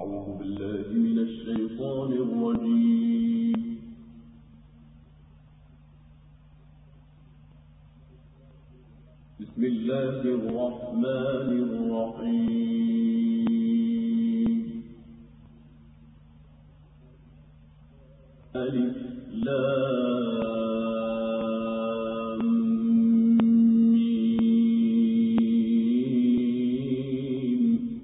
أعوذ بالله من الشيطان الرجيم. بسم الله الرحمن الرحيم. ألف لام ميم.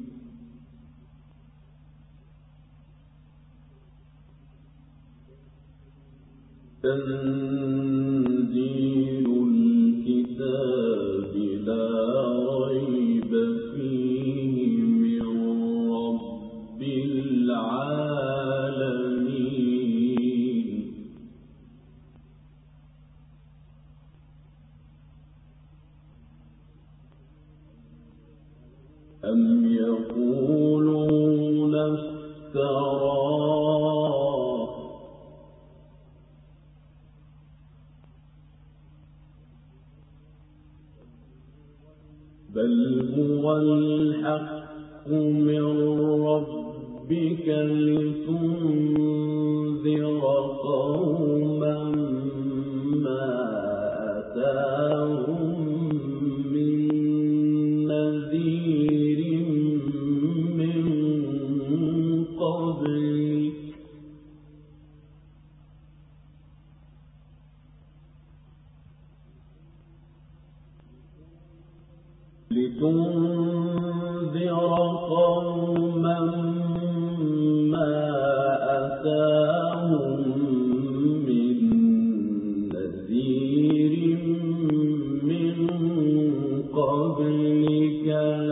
تنزيل الكتاب لا ريب فيه من رب العالمين. أم يقولون افتراه بل هو الحق من ربك لتنذر قوما ما أتاهم من نذير من قبلك ما أتاهم من نذير من قبلك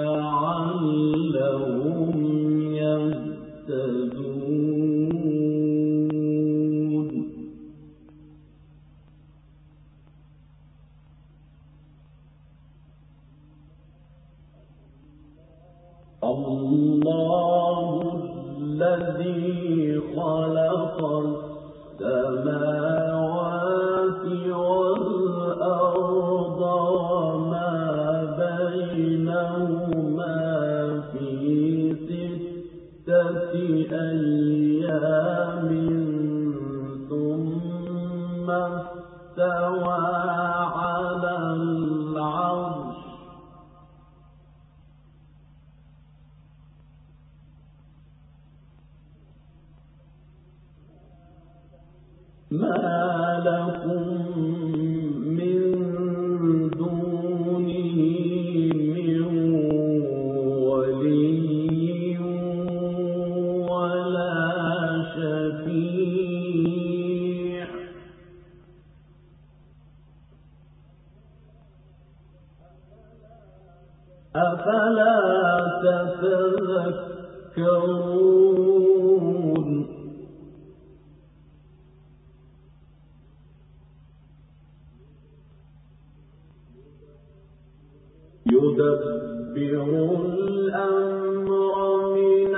لعلهم يهتدون. الله الذي خلق السماوات والأرض وما بينهما في 6 أيام ثم استوى على العرش ما لكم من دونه من ولي ولا شفيع أفلا تتذكرون. يدبر الأمر من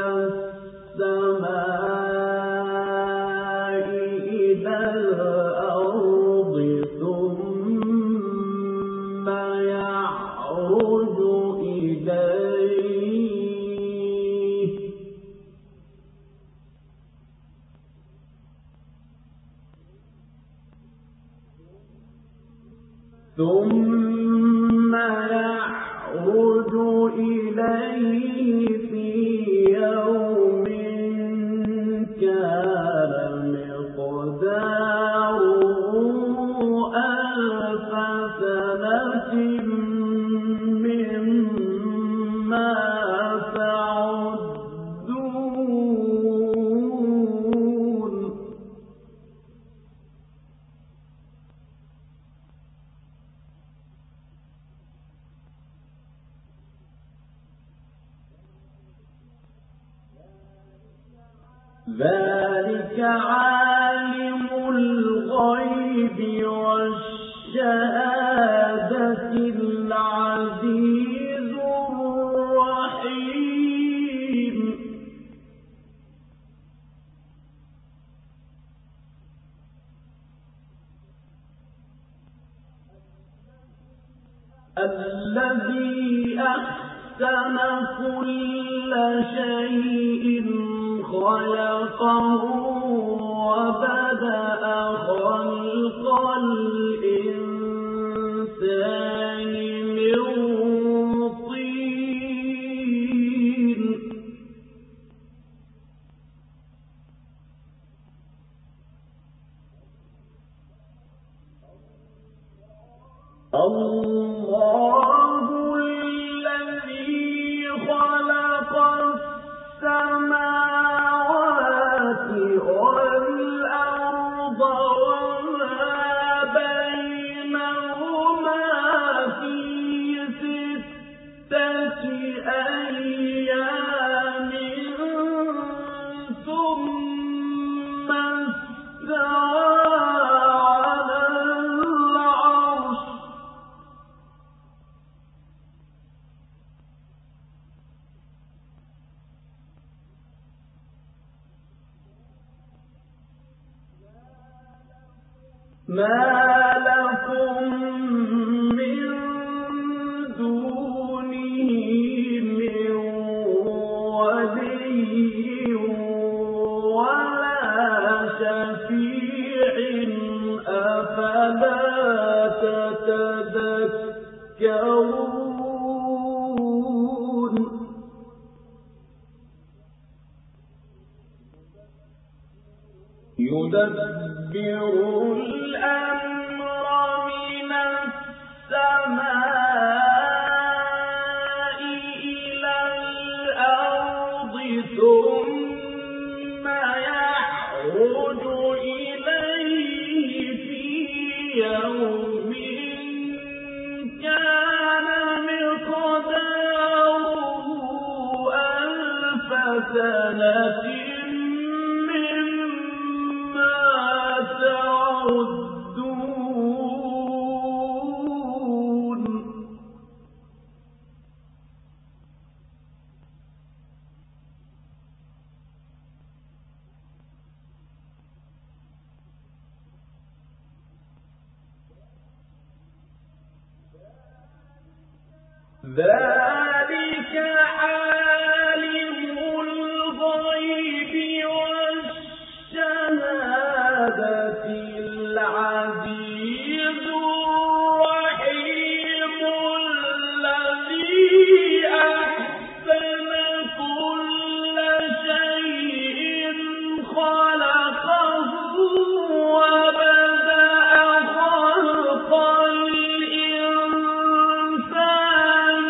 السماء إلى الأرض ثم يعرج إليه في يوم كان مقداره 1000 سنة مما تعدون. ذلك عالم الغيب والشهادة العزيز الرحيم. الذي أحسن كل شيء خلقه وبدأ خلق الإنسان من طين الله الذي خلق السماوات والأرض وما بينهما في 6 أيام ثم استوى على العرش ما لكم من دونه من ولي ولا شفيع أفلا تتذكرون يدبر الأمر من السماء إلى الأرض ثم يعرج إليه في يوم كان مقداره 1000 سنة ذلك عالم الغيب والشهادة العزيز الرحيم الذي أحسن كل شيء خلقه وبدأ خلق الإنسان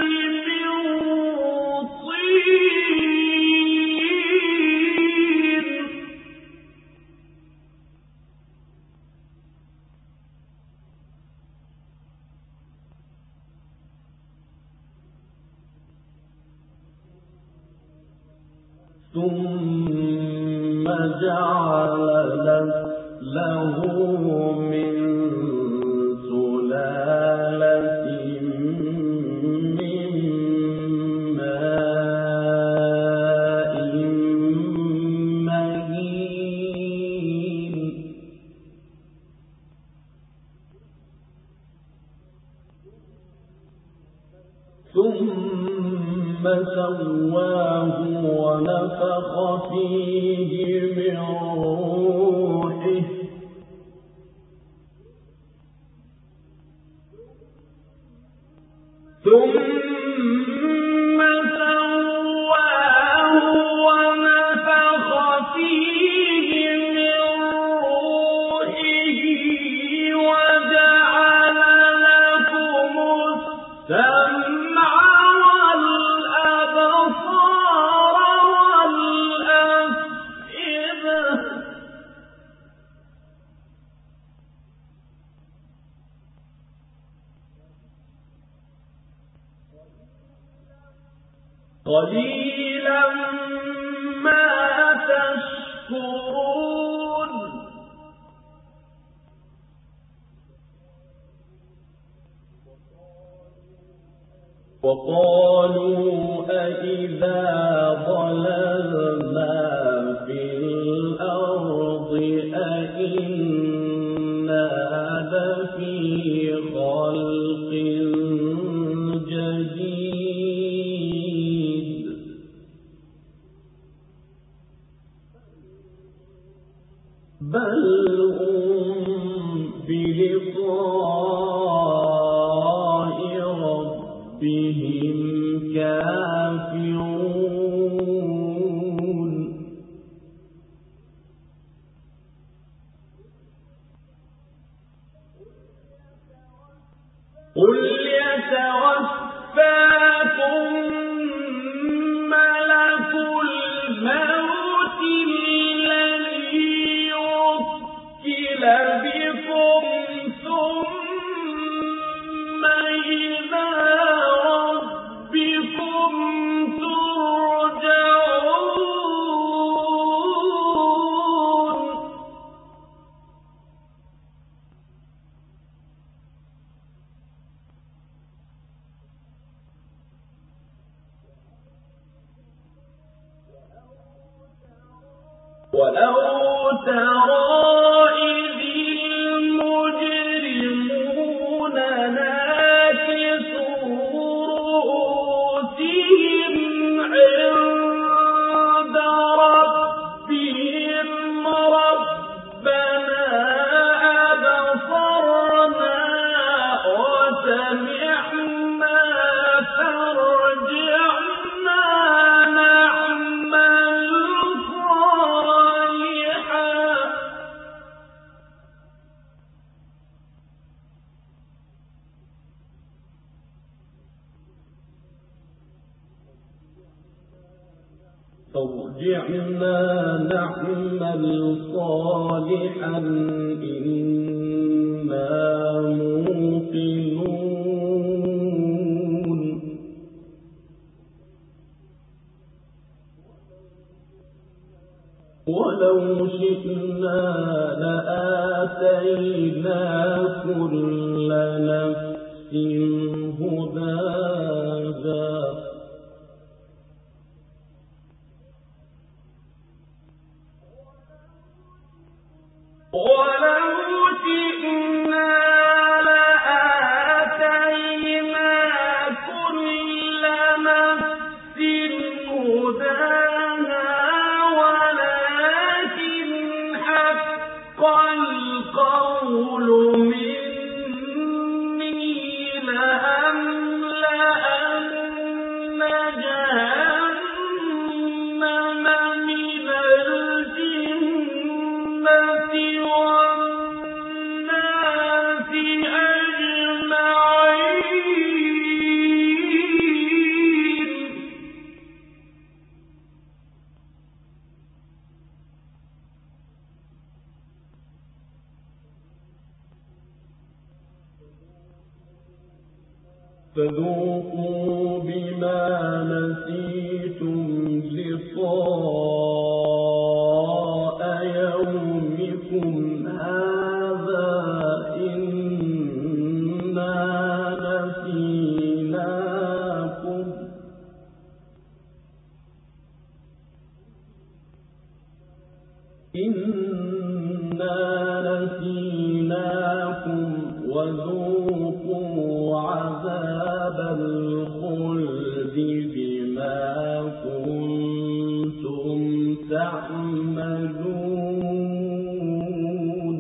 ثم جعل له من سلالة من ماء مهين ثم سواه ونفخ فيه من روحه ثم سواه ونفخ فيه من روحه وجعل لكم السمع والأبصار والأفئدة قليلا ما تشكرون وقالوا أإذا ضللنا في الأرض أإنا لفي خلق جديد بل هم بلقاء ربهم كافرون قل يتوفاكم ملك الموت الذي وكل بكم ثم إلى ربكم ترجعون ولو ترى إذ المجرمون ناكسوا رؤوسهم عند ربهم ربنا أبصرنا وسمعنا فارجعنا نعمل فارجعنا نعمل صالحا إنا موقنون ولو شئنا لآتينا كل نفس هداها ولو شئنا لآتينا كل نفس هداها ولكن حق القول مني لأملأن جهنم من الجنة والناس أجمعين فذوقوا بما نسيتم لقاء يومكم هذا إنا نسيناكم وذوقوا عذاب الخلد بما كنتم تعملون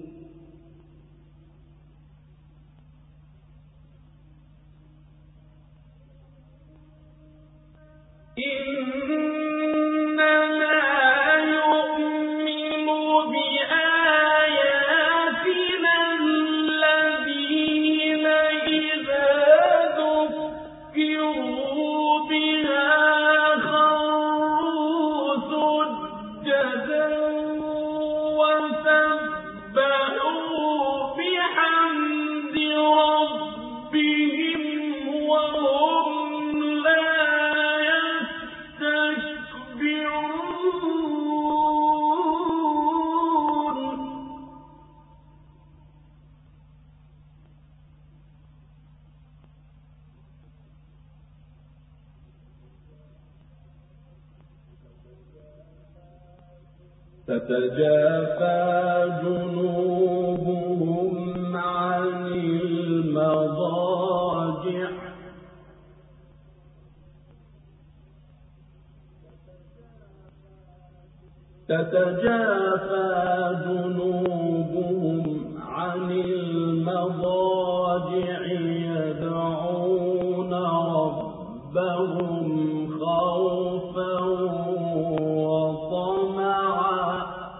تتجافى جنوبهم عن المضاجع تتجافى جنوبهم عن المضاجع يدعون ربهم خوفا وطمعا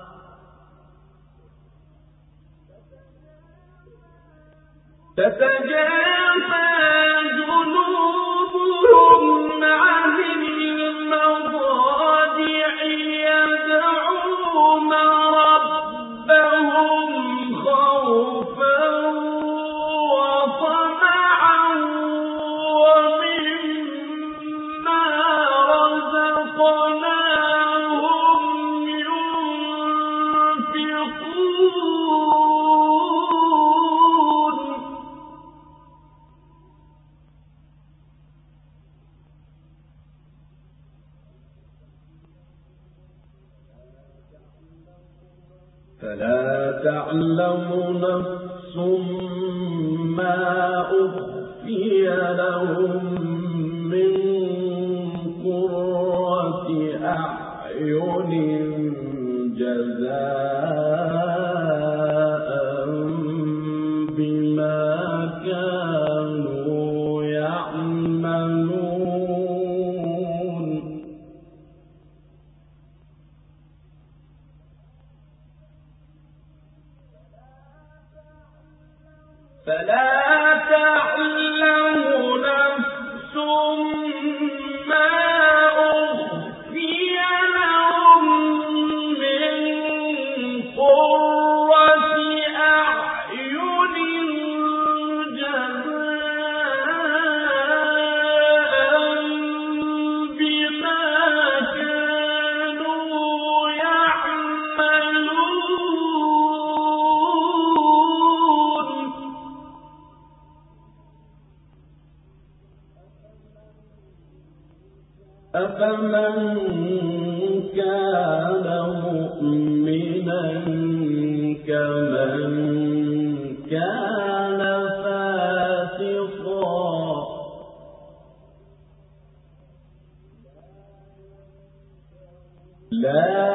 تتجافى جنوبهم عن المضاجع يدعون ربهم خوفا وطمعا ومما رزقناهم ينفقون فلا تعلم نفس ما أخفي لهم من قرة أعين جزاء بما كانوا يعملون فلا تعلم نفس ما أخفي لهم من قرة أعين جزاء بما كانوا يعملون أفمن كان مؤمنا كمن كان فاسقا لا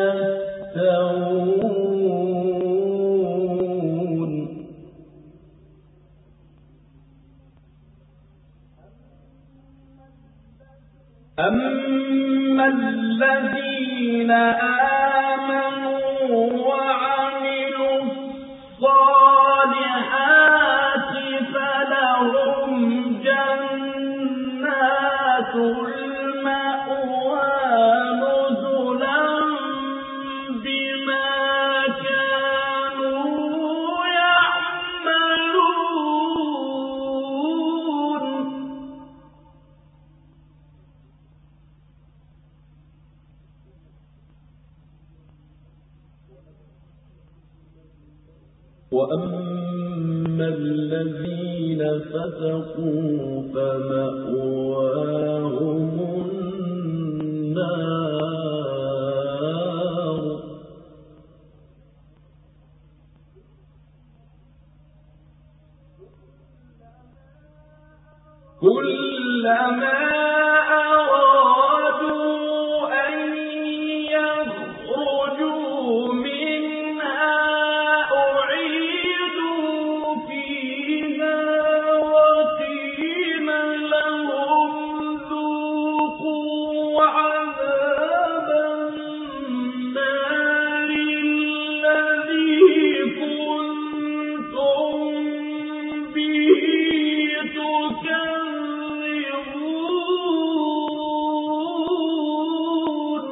يستوون أما الذين آمنوا وعملوا الصالحات فلهم جنات المأوى نزلا بما كانوا يعملون وأما الذين فسقوا فمأواهم النار كلما أرادوا أن يخرجوا منها أعيدوا فيها وقيل لهم ذوقوا عذاب النار الذي كنتم به تكذبون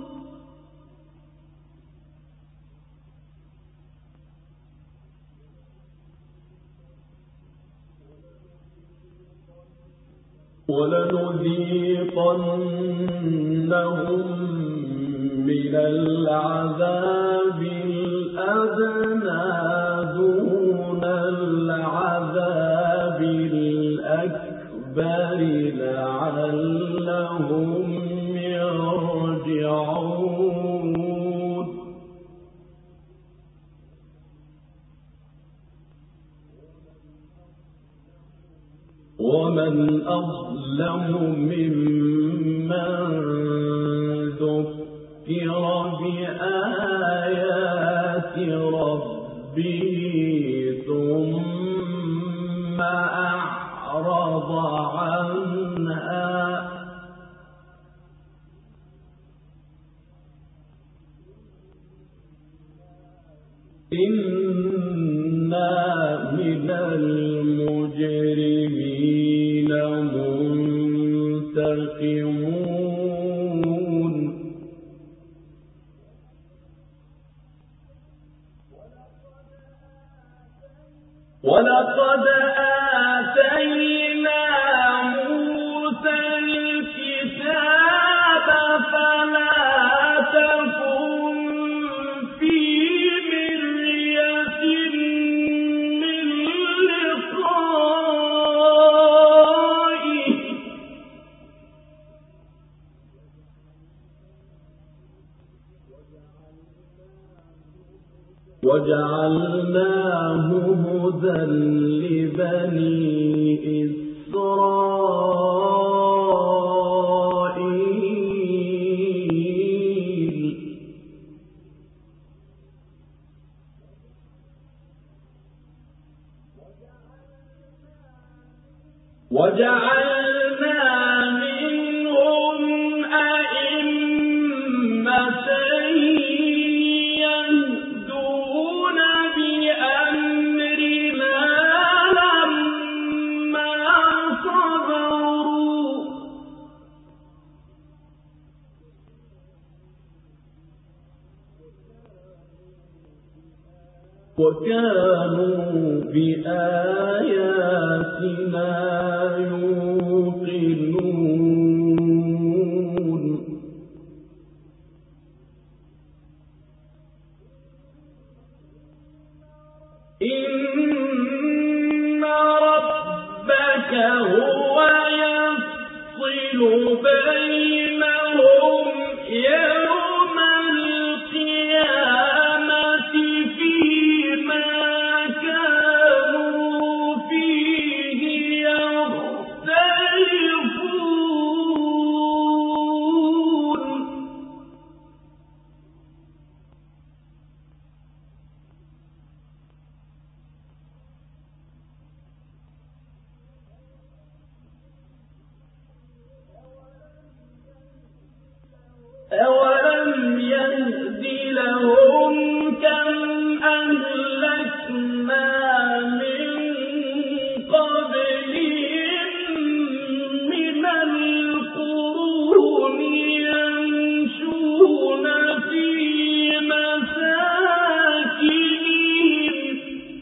ولنذيقنهم من العذاب الأدنى دون العذاب الأكبر لعلهم يرجعون ومن أظلم ممن ذكر بآيات ربه ثم أعرض عنها إنا من المجرمين منتقمون ولقد آتينا موسى الكتاب فلا تكن في مرية من لقائه وجعلناه هدى لبني إسرائيل وجعلنا منهم أئمة يهدون بأمرنا لما صبروا وكانوا بآياتنا يوقنون إن ربك هو يفصل بينهم يوم القيامة فيما كانوا فيه يختلفون أولم يهد لهم كم أهلكنا من قبلهم من القرون يمشون في مساكنهم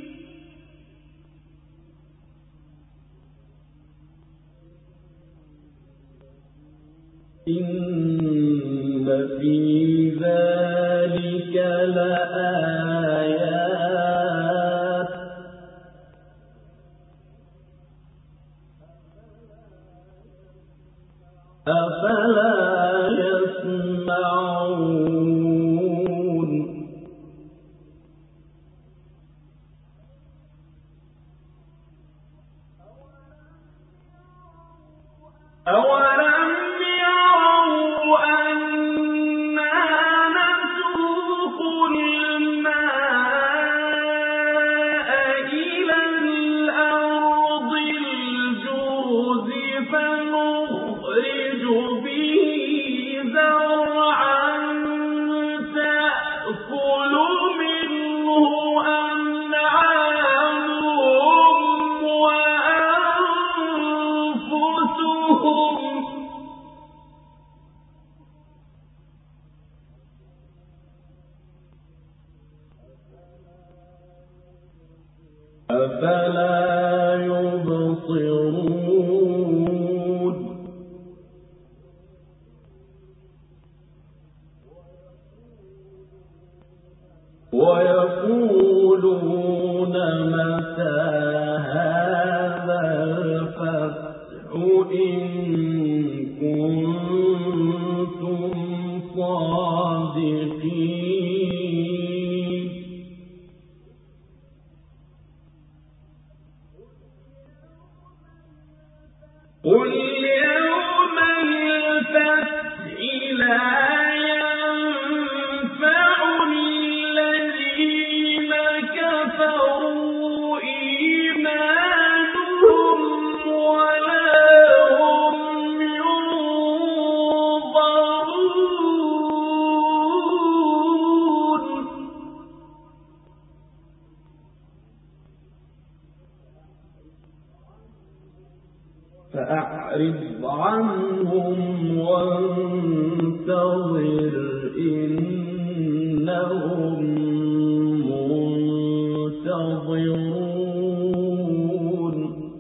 إن في ذلك لآيات أفلا يسمعون أولم يروا أنا نسوق الماء إلى الأرض الجرز فنخرج به زرعا تأكل منه أنعامهم وأنفسهم أفلا يبصرون ويقولون متى هذا الفتح إن كنتم صادقين قل يوم الفتح لا ينفع فأعرض عنهم وانتظر إنهم منتظرون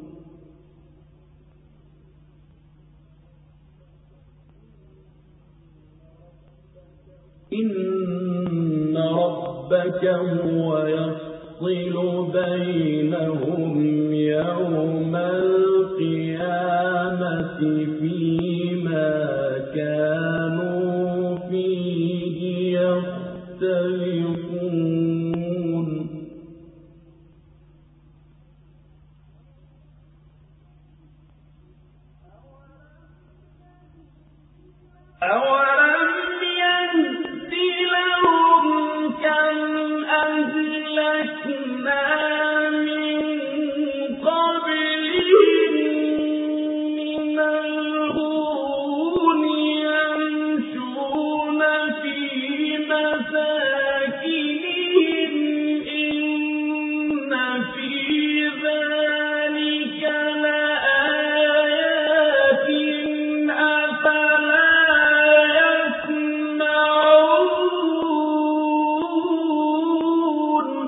إن ربك هو يفصل بينهم يوم القيامة فيما كانوا فيه يختلفون أولم يهد لهم كم أهلكنا من قبلهم من القرون يمشون في مساكنهم إن في ذلك لآيات أفلا يسمعون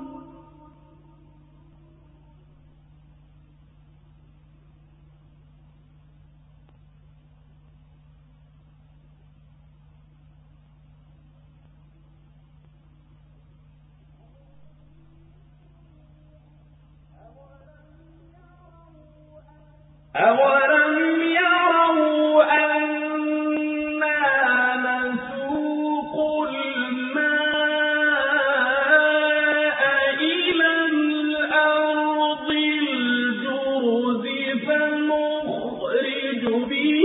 أولم يروا أنا نسوق الماء إلى الأرض الجرز فنخرج به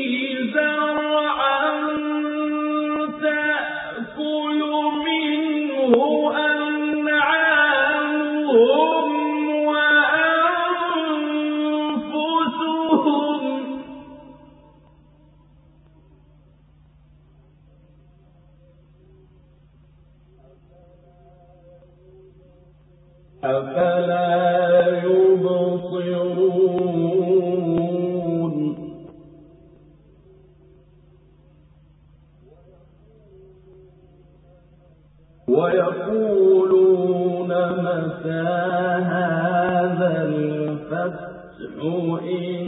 زرعا تأكل منه أنعامهم وأنفسهم أفلا يبصرون ويقولون متى هذا الفتح إن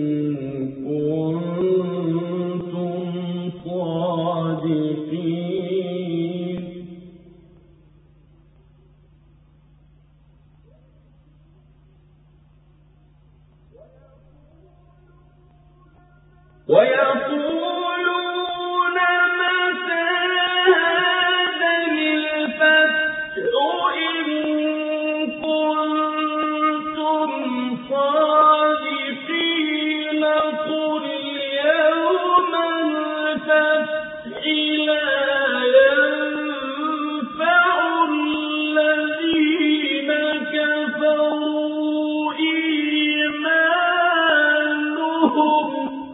كنتم صادقين ويقولون متى هذا الفتح إن كنتم صادقين قل يوم الفتح لا ينفع الذين كفروا إيمانهم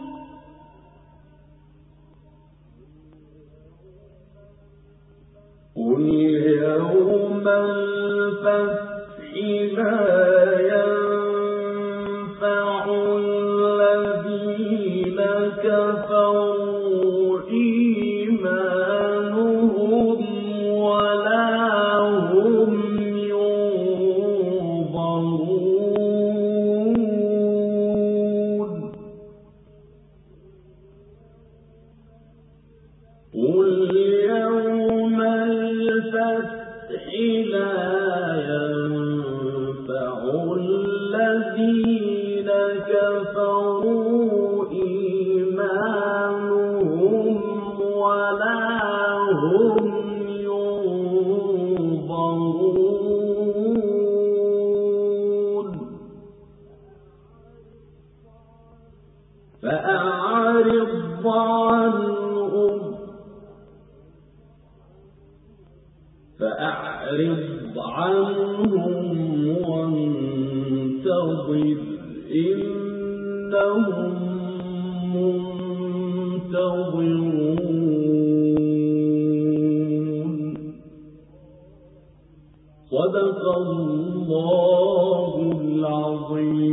قل يوم الفتح لا ينفع الذين كفروا إيمانهم ولا هم ينظرون قل يوم الفتح لا ينفع الذين كفروا إيمانهم ولا هم ينظرون فأعرض عنهم وانتظر إنهم منتظرون صدق الله العظيم.